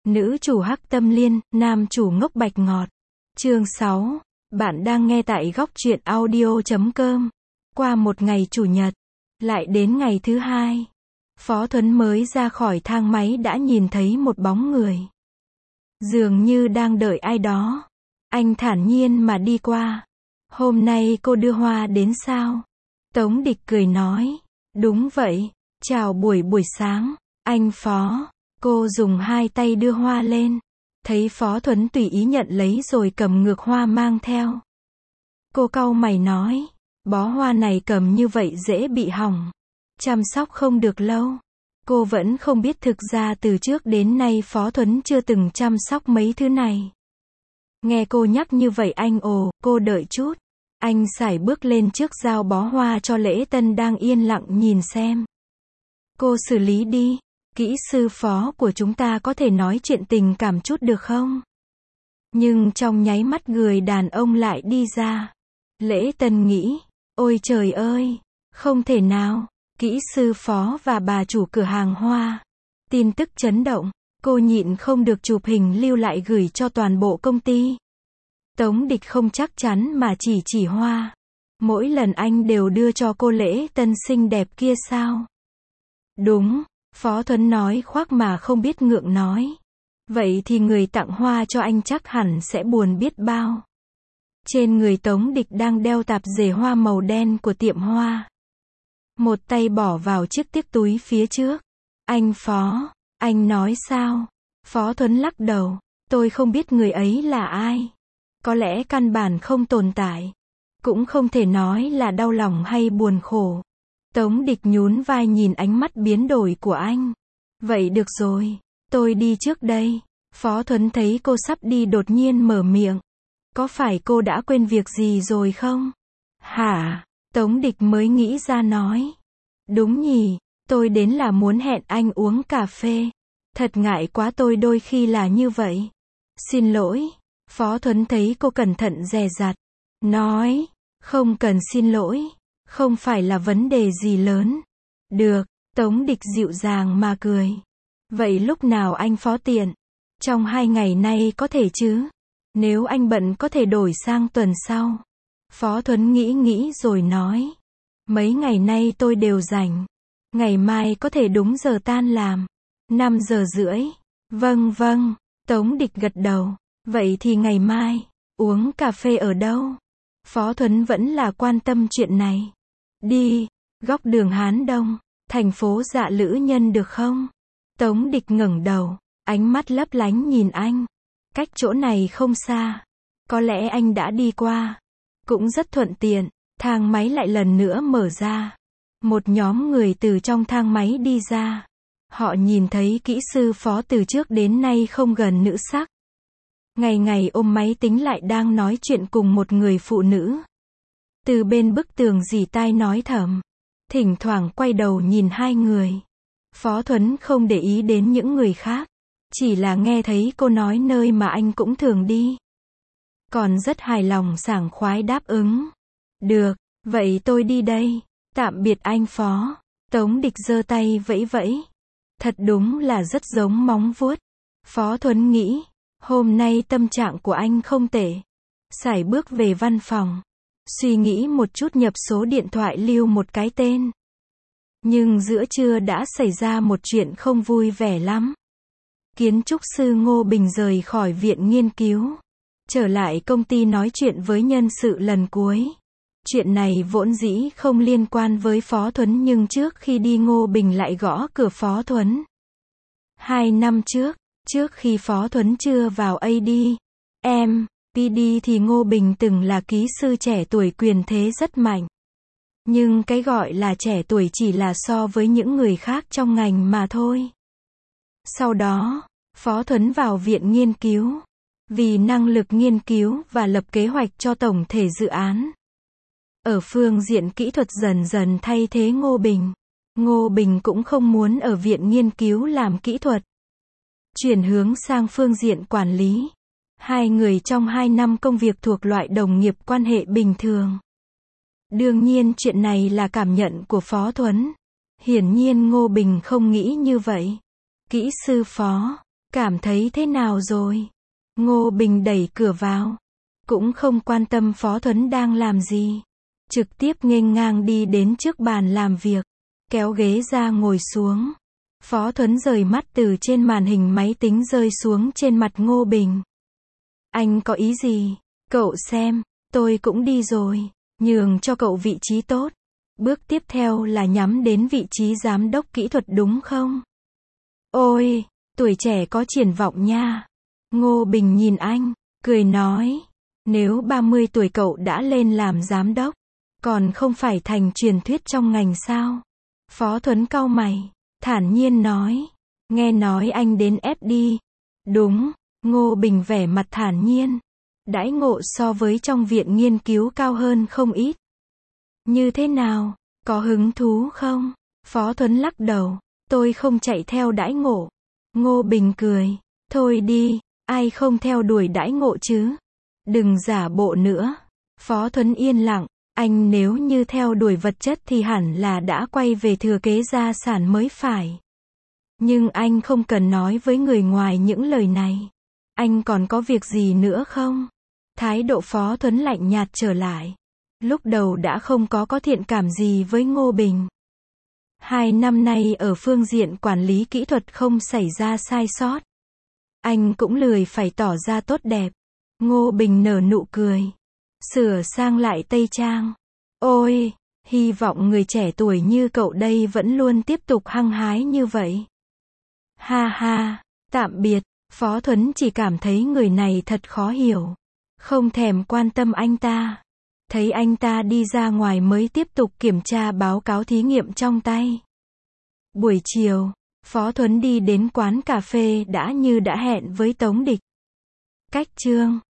Nữ chủ hắc tâm liên, nam chủ ngốc bạch ngọt. Chương 6. Bạn đang nghe tại góc truyện audio.com. Qua một ngày chủ nhật, lại đến ngày thứ hai. Phó Thuấn mới ra khỏi thang máy đã nhìn thấy một bóng người. Dường như đang đợi ai đó. Anh thản nhiên mà đi qua. Hôm nay cô đưa hoa đến sao? Tống Địch cười nói. Đúng vậy, chào buổi sáng, anh Phó. Cô dùng hai tay đưa hoa lên. Thấy Phó Thuấn tùy ý nhận lấy rồi cầm ngược hoa mang theo. Cô cau mày nói, bó hoa này cầm như vậy dễ bị hỏng. Chăm sóc không được lâu. Cô vẫn không biết thực ra từ trước đến nay Phó Thuấn chưa từng chăm sóc mấy thứ này. Nghe cô nhắc như vậy anh cô đợi chút. Anh sải bước lên trước giao bó hoa cho Lễ Tân đang yên lặng nhìn xem. Cô xử lý đi. Kỹ sư Phó của chúng ta có thể nói chuyện tình cảm chút được không? Nhưng trong nháy mắt người đàn ông lại đi ra. Lễ Tân nghĩ, ôi trời ơi, không thể nào. Kỹ sư Phó và bà chủ cửa hàng hoa. Tin tức chấn động, cô nhịn không được chụp hình lưu lại gửi cho toàn bộ công ty. Tống Địch không chắc chắn mà chỉ hoa. Mỗi lần anh đều đưa cho cô Lễ Tân xinh đẹp kia sao? Đúng, Phó Thuấn nói khoác mà không biết ngượng nói. Vậy thì người tặng hoa cho anh chắc hẳn sẽ buồn biết bao. Trên người Tống Địch đang đeo tạp dề hoa màu đen của tiệm hoa. Một tay bỏ vào chiếc tiếc túi phía trước. Anh Phó, anh nói sao? Phó Thuấn lắc đầu, tôi không biết người ấy là ai. Có lẽ căn bản không tồn tại. Cũng không thể nói là đau lòng hay buồn khổ. Tống Địch nhún vai nhìn ánh mắt biến đổi của anh. Vậy được rồi, tôi đi trước đây. Phó Thuấn thấy cô sắp đi đột nhiên mở miệng. Có phải cô đã quên việc gì rồi không? Hả? Tống Địch mới nghĩ ra nói. Đúng nhỉ, tôi đến là muốn hẹn anh uống cà phê. Thật ngại quá tôi đôi khi là như vậy. Xin lỗi. Phó Thuấn thấy cô cẩn thận dè dặt. Nói, không cần xin lỗi. Không phải là vấn đề gì lớn. Được, Tống Địch dịu dàng mà cười. Vậy lúc nào anh Phó tiện? Trong 2 ngày nay có thể chứ? Nếu anh bận có thể đổi sang tuần sau. Phó Thuấn nghĩ rồi nói. Mấy ngày nay tôi đều rảnh. Ngày mai có thể đúng giờ tan làm. 5 giờ rưỡi. Vâng. Tống Địch gật đầu. Vậy thì ngày mai, uống cà phê ở đâu? Phó Thuấn vẫn là quan tâm chuyện này. Đi, góc đường Hán Đông, thành phố Dạ Lữ Nhân được không? Tống Địch ngẩng đầu, ánh mắt lấp lánh nhìn anh. Cách chỗ này không xa. Có lẽ anh đã đi qua. Cũng rất thuận tiện, thang máy lại lần nữa mở ra. Một nhóm người từ trong thang máy đi ra. Họ nhìn thấy kỹ sư Phó từ trước đến nay không gần nữ sắc. Ngày ôm máy tính lại đang nói chuyện cùng một người phụ nữ. Từ bên bức tường rỉ tai nói thầm. Thỉnh thoảng quay đầu nhìn hai người. Phó Thuấn không để ý đến những người khác. Chỉ là nghe thấy cô nói nơi mà anh cũng thường đi. Còn rất hài lòng sảng khoái đáp ứng. Được, vậy tôi đi đây. Tạm biệt anh Phó. Tống Địch giơ tay vẫy. Thật đúng là rất giống móng vuốt. Phó Thuấn nghĩ. Hôm nay tâm trạng của anh không tệ. Sải bước về văn phòng. Suy nghĩ một chút nhập số điện thoại lưu một cái tên. Nhưng giữa trưa đã xảy ra một chuyện không vui vẻ lắm. Kiến trúc sư Ngô Bình rời khỏi viện nghiên cứu. Trở lại công ty nói chuyện với nhân sự lần cuối. Chuyện này vốn dĩ không liên quan với Phó Thuấn nhưng trước khi đi Ngô Bình lại gõ cửa Phó Thuấn. 2 năm trước khi Phó Thuấn chưa vào PD thì Ngô Bình từng là kỹ sư trẻ tuổi quyền thế rất mạnh. Nhưng cái gọi là trẻ tuổi chỉ là so với những người khác trong ngành mà thôi. Sau đó, Phó Thuấn vào viện nghiên cứu. Vì năng lực nghiên cứu và lập kế hoạch cho tổng thể dự án. Ở phương diện kỹ thuật dần dần thay thế Ngô Bình. Ngô Bình cũng không muốn ở viện nghiên cứu làm kỹ thuật. Chuyển hướng sang phương diện quản lý. Hai người trong 2 năm công việc thuộc loại đồng nghiệp quan hệ bình thường. Đương nhiên chuyện này là cảm nhận của Phó Thuấn. Hiển nhiên Ngô Bình không nghĩ như vậy. Kỹ sư Phó, Cảm thấy thế nào rồi? Ngô Bình đẩy cửa vào. Cũng không quan tâm Phó Thuấn đang làm gì. Trực tiếp nghênh ngang đi đến trước bàn làm việc. Kéo ghế ra ngồi xuống. Phó Thuấn rời mắt từ trên màn hình máy tính rơi xuống trên mặt Ngô Bình. Anh có ý gì? Cậu xem, tôi cũng đi rồi. Nhường cho cậu vị trí tốt. Bước tiếp theo là nhắm đến vị trí giám đốc kỹ thuật đúng không? Ôi, tuổi trẻ có triển vọng nha. Ngô Bình nhìn anh, cười nói. Nếu 30 tuổi cậu đã lên làm giám đốc, còn không phải thành truyền thuyết trong ngành sao? Phó Thuấn cau mày, thản nhiên nói. Nghe nói anh đến FD. Đúng, Ngô Bình vẻ mặt thản nhiên. Đãi ngộ so với trong viện nghiên cứu cao hơn không ít. Như thế nào? Có hứng thú không? Phó Thuấn lắc đầu. Tôi không chạy theo đãi ngộ. Ngô Bình cười. Thôi đi, ai không theo đuổi đãi ngộ chứ? Đừng giả bộ nữa. Phó Thuấn yên lặng. Anh nếu như theo đuổi vật chất thì hẳn là đã quay về thừa kế gia sản mới phải. Nhưng anh không cần nói với người ngoài những lời này. Anh còn có việc gì nữa không? Thái độ Phó Thuấn lạnh nhạt trở lại. Lúc đầu đã không có thiện cảm gì với Ngô Bình. 2 năm nay ở phương diện quản lý kỹ thuật không xảy ra sai sót. Anh cũng lười phải tỏ ra tốt đẹp. Ngô Bình nở nụ cười. Sửa sang lại tây trang. Ôi, hy vọng người trẻ tuổi như cậu đây vẫn luôn tiếp tục hăng hái như vậy. Ha ha, tạm biệt. Phó Thuấn chỉ cảm thấy người này thật khó hiểu. Không thèm quan tâm anh ta. Thấy anh ta đi ra ngoài mới tiếp tục kiểm tra báo cáo thí nghiệm trong tay. Buổi chiều, Phó Thuấn đi đến quán cà phê đã như đã hẹn với Tống Địch. Cách Trương.